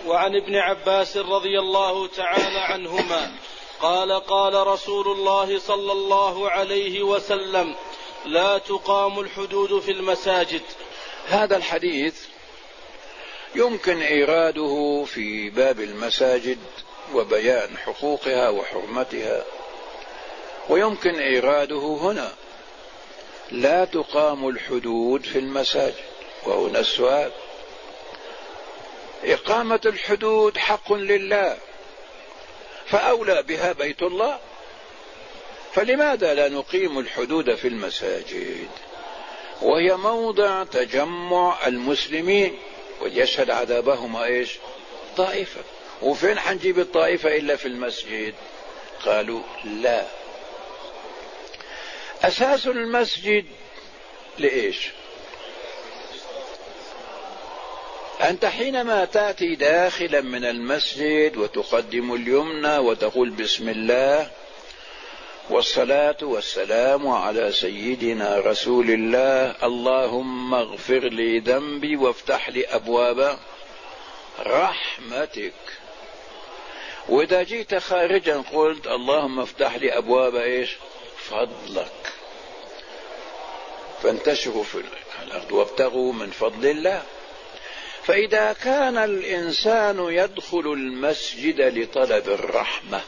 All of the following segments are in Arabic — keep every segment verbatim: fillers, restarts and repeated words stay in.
وعن ابن عباس رضي الله تعالى عنهما قال قال رسول الله صلى الله عليه وسلم لا تقام الحدود في المساجد. هذا الحديث يمكن إيراده في باب المساجد وبيان حقوقها وحرمتها، ويمكن إيراده هنا لا تقام الحدود في المساجد. وهنا السؤال: إقامة الحدود حق لله فأولى بها بيت الله، فلماذا لا نقيم الحدود في المساجد وهي موضع تجمع المسلمين ويشهد عذابهما ايش؟ طائفة. وفين حنجيب الطائفة إلا في المسجد؟ قالوا لا. أساس المسجد لإيش؟ أنت حينما تأتي داخلا من المسجد وتقدم اليمنى وتقول بسم الله والصلاة والسلام على سيدنا رسول الله، اللهم اغفر لي ذنبي وافتح لي أبواب رحمتك. وإذا جئت خارجا قلت اللهم افتح لي أبواب إيش؟ فضلك. فانتشروا في الأرض وابتغوا من فضل الله. فإذا كان الإنسان يدخل المسجد لطلب الرحمة،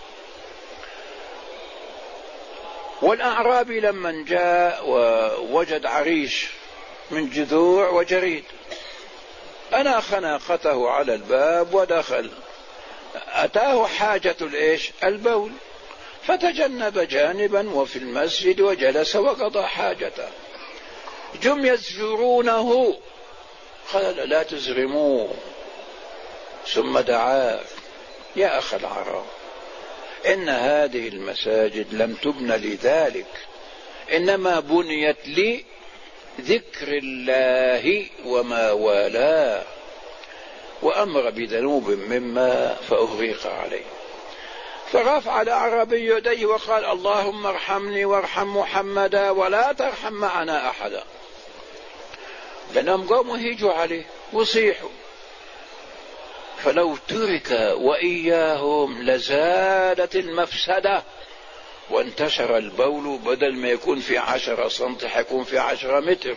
والأعرابي لما جاء ووجد عريش من جذوع وجريد أناخ ناقته على الباب ودخل، أتاه حاجة الإيش؟ البول، فتجنب جانبا وفي المسجد وجلس وقضى حاجته. جم يزجرونه، قال لا تزغموه، ثم دعاه: يا أخ العرب، إن هذه المساجد لم تبن لذلك، إنما بنيت لذكر الله وما والاه، وأمر بذنوب مما فأغرق عليه. فرفع الأعرابي يديه وقال اللهم ارحمني وارحم محمدا ولا ترحم معنا أحدا. لأنهم قاموا يهيجوا عليه وصيحوا، فلو ترك وإياهم لزادت المفسدة وانتشر البول، بدل ما يكون في عشرة سنت حيكون في عشرة متر.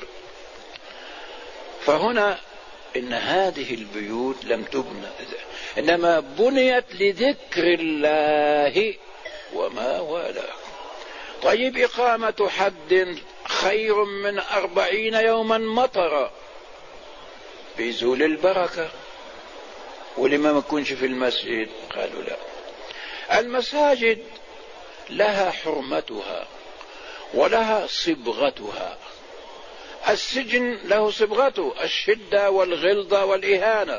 فهنا إن هذه البيوت لم تبنى، إنما بنيت لذكر الله وما والاه. طيب، إقامة حد خير من أربعين يوما مطرا بيزول البركة، ولما ما يكونش في المسجد؟ قالوا لا. المساجد لها حرمتها ولها صبغتها. السجن له صبغته، الشدة والغلظة والإهانة،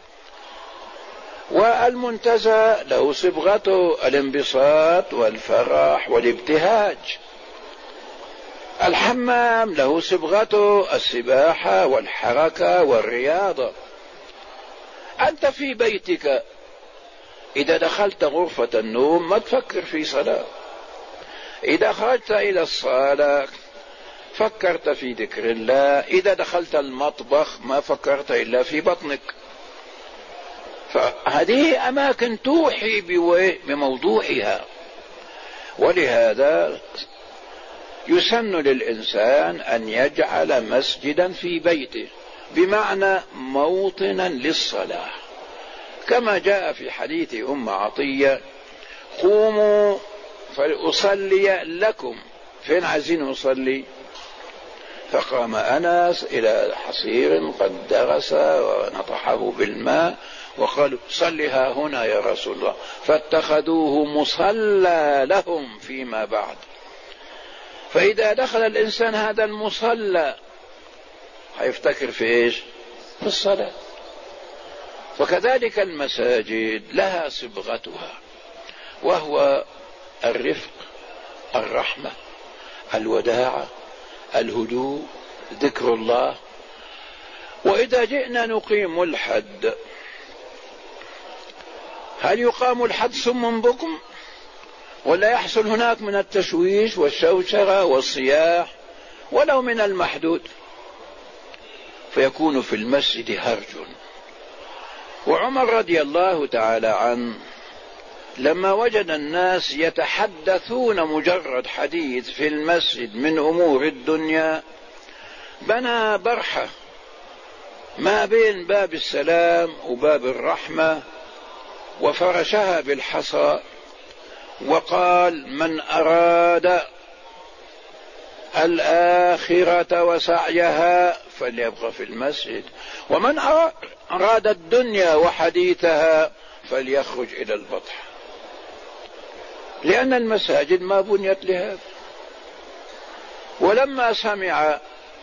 والمنتزه له صبغته، الانبساط والفرح والابتهاج. الحمام له صبغته، السباحة والحركة والرياضة. أنت في بيتك إذا دخلت غرفة النوم ما تفكر في صلاة، إذا خرجت إلى الصالة فكرت في ذكر الله، إذا دخلت المطبخ ما فكرت إلا في بطنك. فهذه أماكن توحي بموضوعها، ولهذا يسن للإنسان أن يجعل مسجدا في بيته، بمعنى موطنا للصلاة، كما جاء في حديث أم عطية: قوموا فلأصلي لكم. فين عايزين نصلي؟ فقام أنس إلى حصير قد درس ونطحه بالماء وقالوا: صلها هنا يا رسول الله، فاتخذوه مصلى لهم فيما بعد. فإذا دخل الإنسان هذا المصلى هيفتكر في إيش؟ في الصلاة. فكذلك المساجد لها صبغتها، وهو الرفق، الرحمة، الوداعة، الهدوء، ذكر الله. وإذا جئنا نقيم الحد، هل يقام الحد صم بكم، ولا يحصل هناك من التشويش والشوشرة والصياح ولو من المحدود؟ فيكون في المسجد هرج وعمر رضي الله تعالى عنه لما وجد الناس يتحدثون مجرد حديث في المسجد من أمور الدنيا بنى برحة ما بين باب السلام وباب الرحمة وفرشها بالحصى، وقال: من أراد الآخرة وسعيها فليبقى في المسجد، ومن أراد الدنيا وحديثها فليخرج إلى البطح، لأن المساجد ما بنيت لهذا. ولما سمع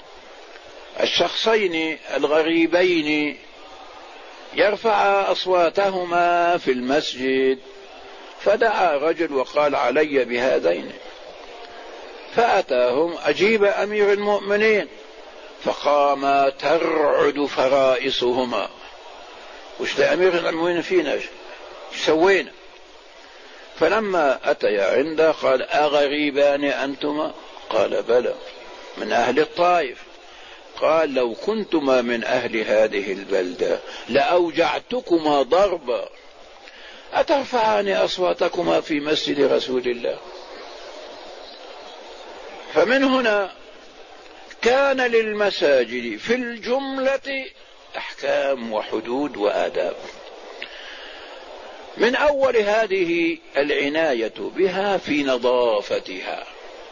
الشخصين الغريبين يرفع أصواتهما في المسجد فدعا رجل وقال: علي بهذين. فأتاهم أجيب أمير المؤمنين، فقام ترعد فرائصهما. وش ده أمير المؤمنين فينا؟ ايش سوينا؟ فلما أتيا عنده قال: أغريبان أنتما؟ قال: بلى، من أهل الطائف. قال: لو كنتما من أهل هذه البلدة لأوجعتكما ضربا، أترفعان أصواتكما في مسجد رسول الله؟ فمن هنا كان للمساجد في الجملة أحكام وحدود وآداب. من أول هذه العناية بها في نظافتها.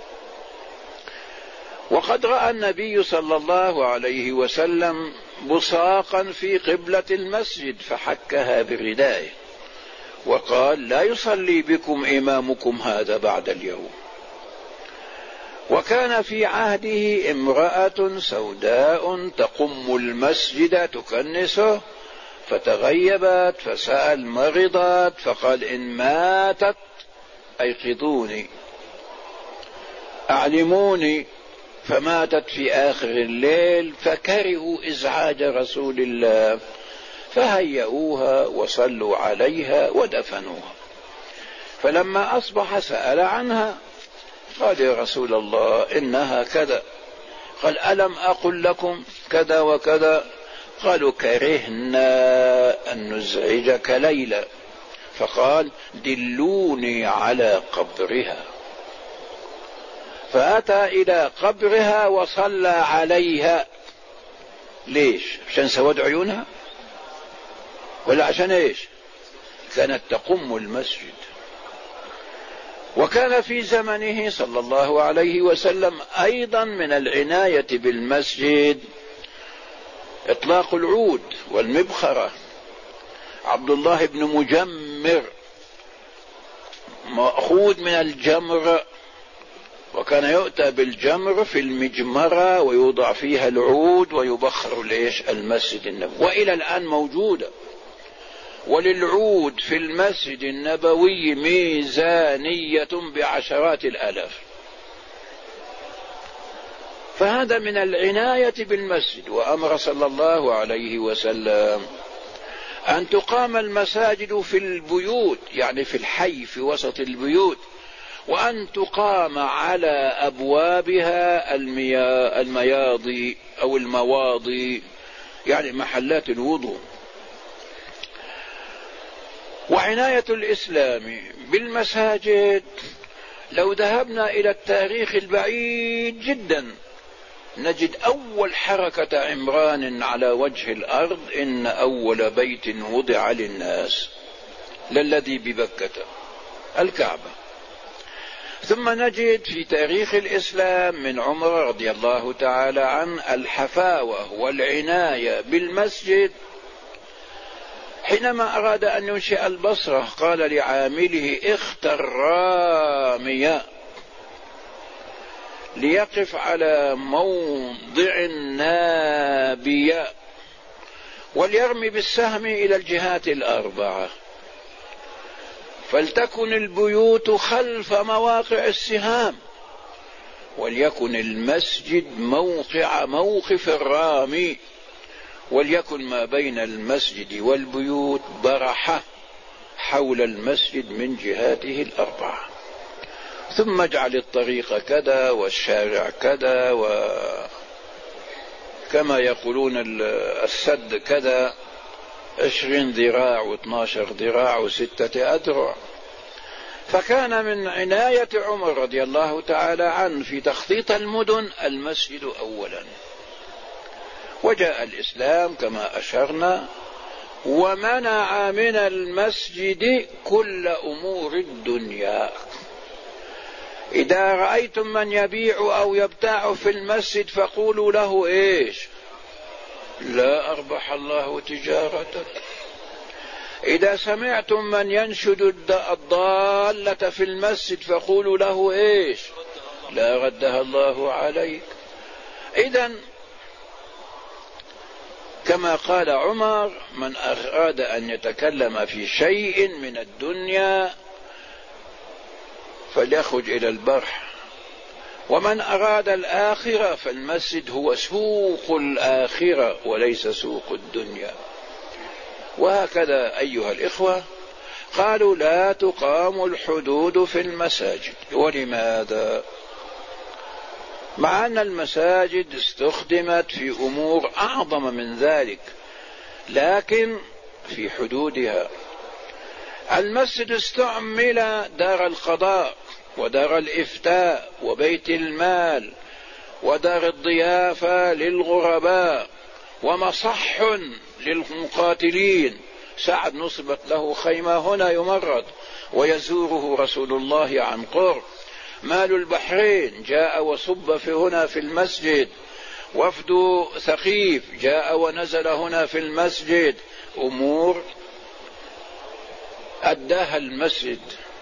وقد رأى النبي صلى الله عليه وسلم بصاقا في قبلة المسجد فحكها بردائه وقال: لا يصلي بكم إمامكم هذا بعد اليوم. وكان في عهده امرأة سوداء تقم المسجد تكنسه، فتغيبت فسأل مرضت فقال: إن ماتت أيقظوني أعلموني. فماتت في آخر الليل، فكرهوا إزعاج رسول الله فهيئوها وصلوا عليها ودفنوها. فلما أصبح سأل عنها قال: يا رسول الله إنها كذا. قال: ألم أقل لكم كذا وكذا؟ قالوا: كرهنا أن نزعجك ليلا. فقال: دلوني على قبرها. فأتى إلى قبرها وصلى عليها. ليش؟ عشان سود عيونها ولا عشان ايش؟ كانت تقم المسجد. وكان في زمنه صلى الله عليه وسلم أيضا من العناية بالمسجد إطلاق العود والمبخرة. عبد الله بن مجمر مأخوذ من الجمر، وكان يؤتى بالجمر في المجمرة ويوضع فيها العود ويبخر ليش المسجد النبوي، وإلى الآن موجودة. وللعود في المسجد النبوي ميزانية بعشرات الآلاف. فهذا من العناية بالمسجد. وأمر صلى الله عليه وسلم أن تقام المساجد في البيوت، يعني في الحي في وسط البيوت، وأن تقام على أبوابها المياضي أو المواضي، يعني محلات الوضوء. وعناية الإسلام بالمساجد، لو ذهبنا إلى التاريخ البعيد جدا نجد أول حركة عمران على وجه الأرض إن أول بيت وضع للناس للذي ببكة الكعبة. ثم نجد في تاريخ الإسلام من عمر رضي الله تعالى عنه الحفاوة والعناية بالمسجد. حينما أراد أن ينشئ البصرة قال لعامله: اختر راميا ليقف على موضع النابية وليرمي بالسهم إلى الجهات الأربعة، فلتكن البيوت خلف مواقع السهام، وليكن المسجد موقع موقف الرامي، وليكن ما بين المسجد والبيوت برحة حول المسجد من جهاته الأربعة. ثم اجعل الطريق كذا والشارع كذا، وكما يقولون السد كذا، عشرين ذراع واثناشر ذراع وستة أذرع. فكان من عناية عمر رضي الله تعالى عنه في تخطيط المدن المسجد أولا. وجاء الإسلام كما أشرنا ومنع من المسجد كل أمور الدنيا. إذا رأيتم من يبيع أو يبتاع في المسجد فقولوا له إيش؟ لا أربح الله تجارتك. إذا سمعتم من ينشد الضالة في المسجد فقولوا له إيش؟ لا ردها الله عليك. إذن كما قال عمر: من أراد أن يتكلم في شيء من الدنيا فليخرج إلى البر، ومن أراد الآخرة فالمسجد هو سوق الآخرة وليس سوق الدنيا. وهكذا أيها الإخوة قالوا: لا تقام الحدود في المساجد. ولماذا؟ مع أن المساجد استخدمت في أمور أعظم من ذلك، لكن في حدودها. المسجد استعمل دار القضاء ودار الإفتاء وبيت المال ودار الضيافة للغرباء ومصح للمقاتلين. سعد نصبت له خيمة هنا يمرض ويزوره رسول الله عن قرب. مال البحرين جاء وصب في هنا في المسجد. وفد ثقيف جاء ونزل هنا في المسجد. أمور أداها المسجد.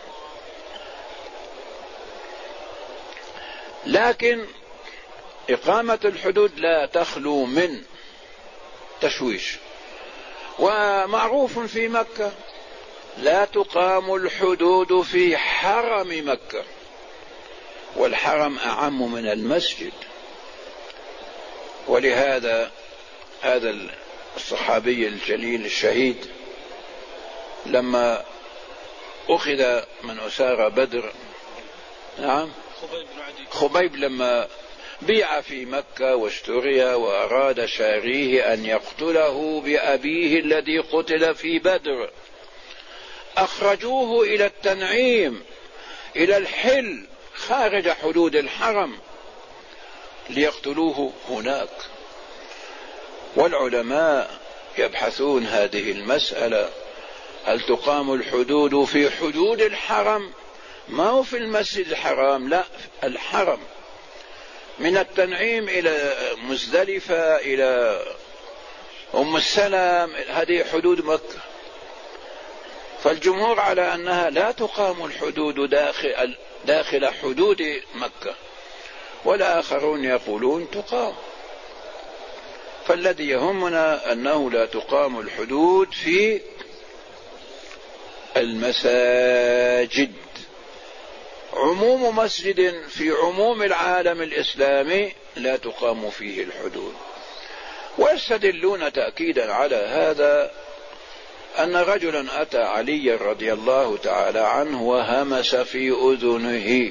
لكن إقامة الحدود لا تخلو من تشويش. ومعروف في مكة: لا تقام الحدود في حرم مكة، والحرم أعم من المسجد. ولهذا هذا الصحابي الجليل الشهيد لما أخذ من أسارى بدر، نعم خبيب، لما بيع في مكة واشتري وأراد شاريه أن يقتله بأبيه الذي قتل في بدر، أخرجوه إلى التنعيم إلى الحل خارج حدود الحرم ليقتلوه هناك. والعلماء يبحثون هذه المسألة: هل تقام الحدود في حدود الحرم؟ ما هو في المسجد الحرام، لا، الحرم من التنعيم إلى مزدلفة إلى أم السلام، هذه حدود مكة. فالجمهور على أنها لا تقام الحدود داخل, داخل حدود مكة، والآخرون يقولون تقام. فالذي يهمنا أنه لا تقام الحدود في المساجد. عموم مسجد في عموم العالم الإسلامي لا تقام فيه الحدود. ويستدلون تأكيدا على هذا أن رجلا أتى علي رضي الله تعالى عنه وهمس في أذنه،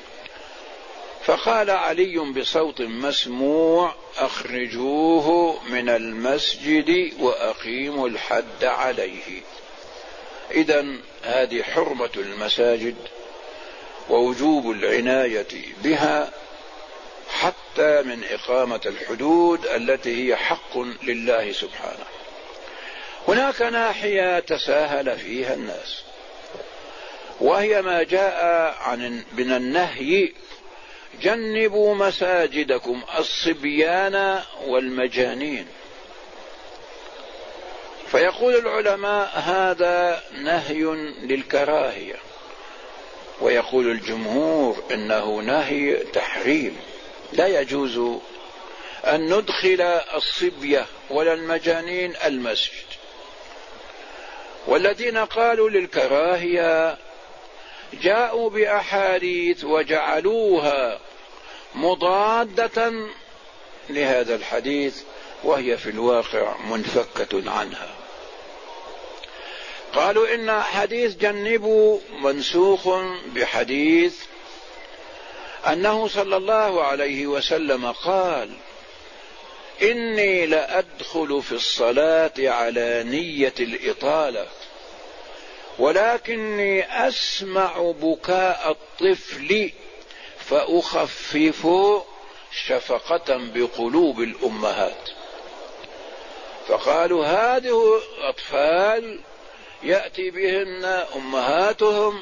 فقال علي بصوت مسموع: أخرجوه من المسجد وأقيموا الحد عليه. إذن هذه حرمة المساجد ووجوب العناية بها حتى من إقامة الحدود التي هي حق لله سبحانه. هناك ناحية تساهل فيها الناس، وهي ما جاء عن من النهي: جنبوا مساجدكم الصبيان والمجانين. فيقول العلماء: هذا نهي للكراهية، ويقول الجمهور إنه نهي تحريم. لا يجوز أن ندخل الصبية ولا المجانين المسجد. والذين قالوا للكراهية جاءوا بأحاديث وجعلوها مضادة لهذا الحديث، وهي في الواقع منفكة عنها. قالوا إن حديث جنبوا منسوخ بحديث أنه صلى الله عليه وسلم قال: إني لأدخل في الصلاة على نية الإطالة، ولكني أسمع بكاء الطفل فأخفف شفقة بقلوب الأمهات. فقالوا هذه أطفال يأتي بهن أمهاتهم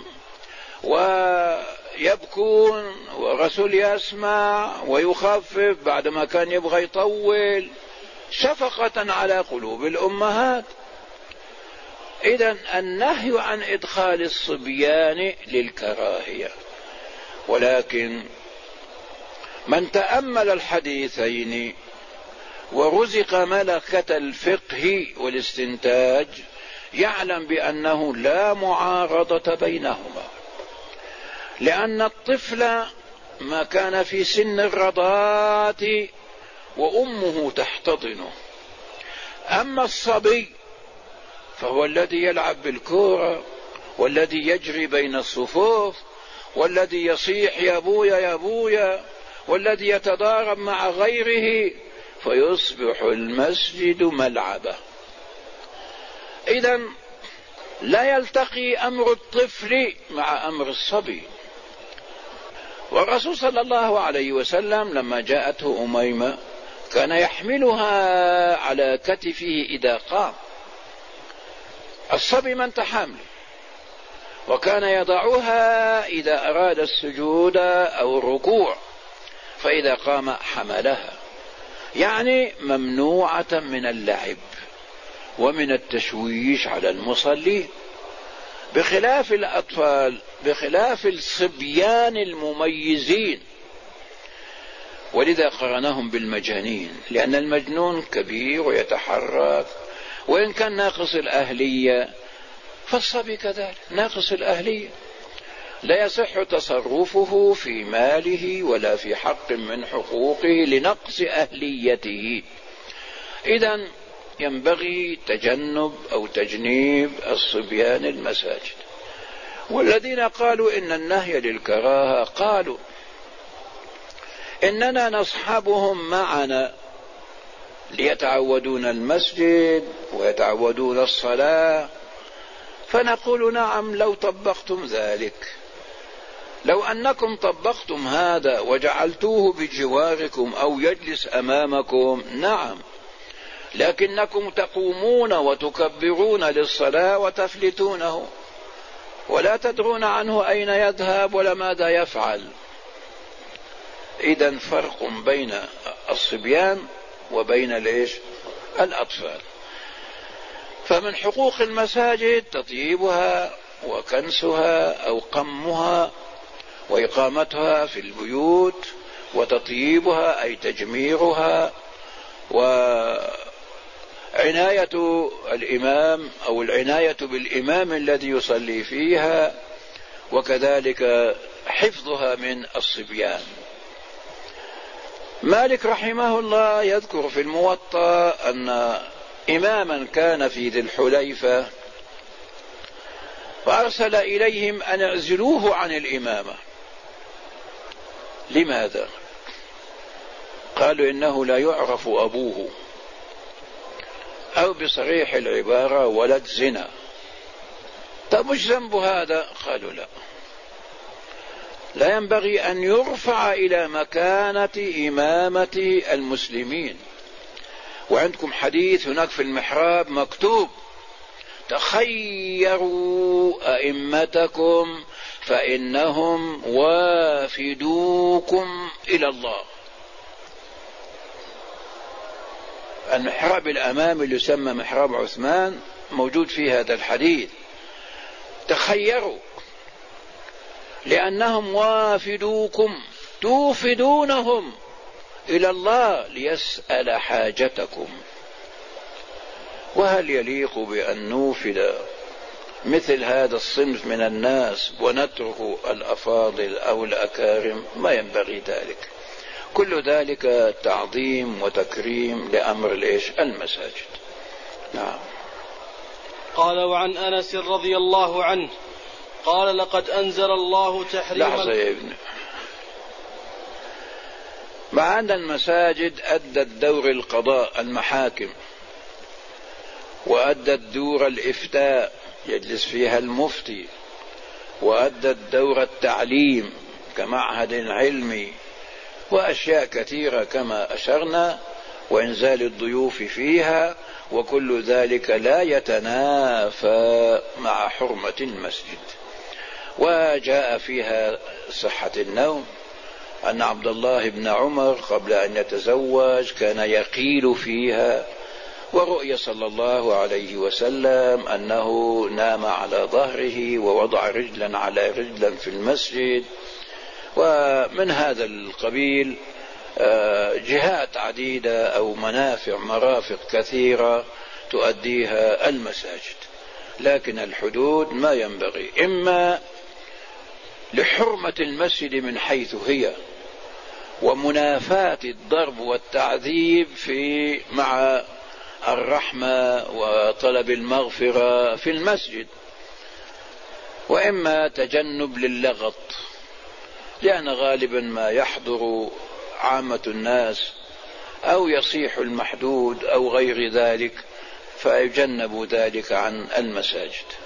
ويبكون والرسول يسمع ويخفف بعدما كان يبغى يطول، شفقة على قلوب الأمهات. إذن النهي عن إدخال الصبيان للكراهية، ولكن من تأمل الحديثين ورزق ملكة الفقه والاستنتاج يعلم بأنه لا معارضة بينهما، لأن الطفل ما كان في سن الرضاعة وأمه تحتضنه، أما الصبي فهو الذي يلعب بالكرة والذي يجري بين الصفوف والذي يصيح يا بويا يا بويا والذي يتضارب مع غيره، فيصبح المسجد ملعبه. إذن لا يلتقي أمر الطفل مع أمر الصبي. والرسول صلى الله عليه وسلم لما جاءته أميمة كان يحملها على كتفه إذا قام، الصبي من تحمل، وكان يضعها إذا أراد السجود أو الركوع، فإذا قام حملها، يعني ممنوعة من اللعب ومن التشويش على المصلين، بخلاف الأطفال، بخلاف الصبيان المميزين. ولذا قرنهم بالمجانين، لأن المجنون كبير ويتحرك وإن كان ناقص الأهلية، فالصبي كذلك ناقص الأهلية، لا يصح تصرفه في ماله ولا في حق من حقوقه لنقص أهليته. إذن ينبغي تجنب أو تجنيب الصبيان المساجد. والذين قالوا إن النهي للكراهة قالوا إننا نصحبهم معنا ليتعودون المسجد ويتعودون الصلاة، فنقول نعم لو طبقتم ذلك، لو أنكم طبقتم هذا وجعلتوه بجواركم أو يجلس أمامكم نعم، لكنكم تقومون وتكبرون للصلاة وتفلتونه ولا تدرون عنه أين يذهب ولا ماذا يفعل. إذن فرق بين الصبيان وبين ليش الأطفال. فمن حقوق المساجد تطييبها وكنسها أو قمها وإقامتها في البيوت، وتطييبها أي تجميرها، وعناية الإمام أو العناية بالإمام الذي يصلي فيها، وكذلك حفظها من الصبيان. مالك رحمه الله يذكر في الموطأ أن إماما كان في ذي الحليفة فأرسل إليهم أن اعزلوه عن الإمامة. لماذا؟ قالوا إنه لا يعرف أبوه، أو بصريح العبارة ولد زنا. طب مش ذنب هذا؟ قالوا لا، لا ينبغي أن يرفع إلى مكانة إمامة المسلمين. وعندكم حديث هناك في المحراب مكتوب تخيروا أئمتكم فإنهم وافدوكم إلى الله. المحراب الأمامي اللي يسمى محراب عثمان موجود فيه هذا الحديث، تخيروا لأنهم وافدوكم، توفدونهم إلى الله ليسأل حاجتكم. وهل يليق بأن نوفد مثل هذا الصنف من الناس ونترك الأفاضل أو الأكارم؟ ما ينبغي ذلك. كل ذلك تعظيم وتكريم لأمر الإيش المساجد. نعم. قال وعن أنس رضي الله عنه قال لقد أنزل الله تحريما. لحظة يا ابن، مع أن المساجد أدت دور القضاء المحاكم، وأدت دور الإفتاء يجلس فيها المفتي، وأدت دور التعليم كمعهد علمي، وأشياء كثيرة كما أشرنا، وإنزال الضيوف فيها، وكل ذلك لا يتنافى مع حرمة المسجد. وجاء فيها صحة النوم، أن عبد الله بن عمر قبل أن يتزوج كان يقيل فيها، ورؤي صلى الله عليه وسلم أنه نام على ظهره ووضع رجلا على رجلا في المسجد. ومن هذا القبيل جهات عديدة أو منافع مرافق كثيرة تؤديها المساجد. لكن الحدود ما ينبغي، إما لحرمة المسجد من حيث هي، ومنافاة الضرب والتعذيب في مع الرحمة وطلب المغفرة في المسجد، وإما تجنب للغط، لأن غالبا ما يحضر عامة الناس أو يصيح المحدود أو غير ذلك، فيجنب ذلك عن المساجد.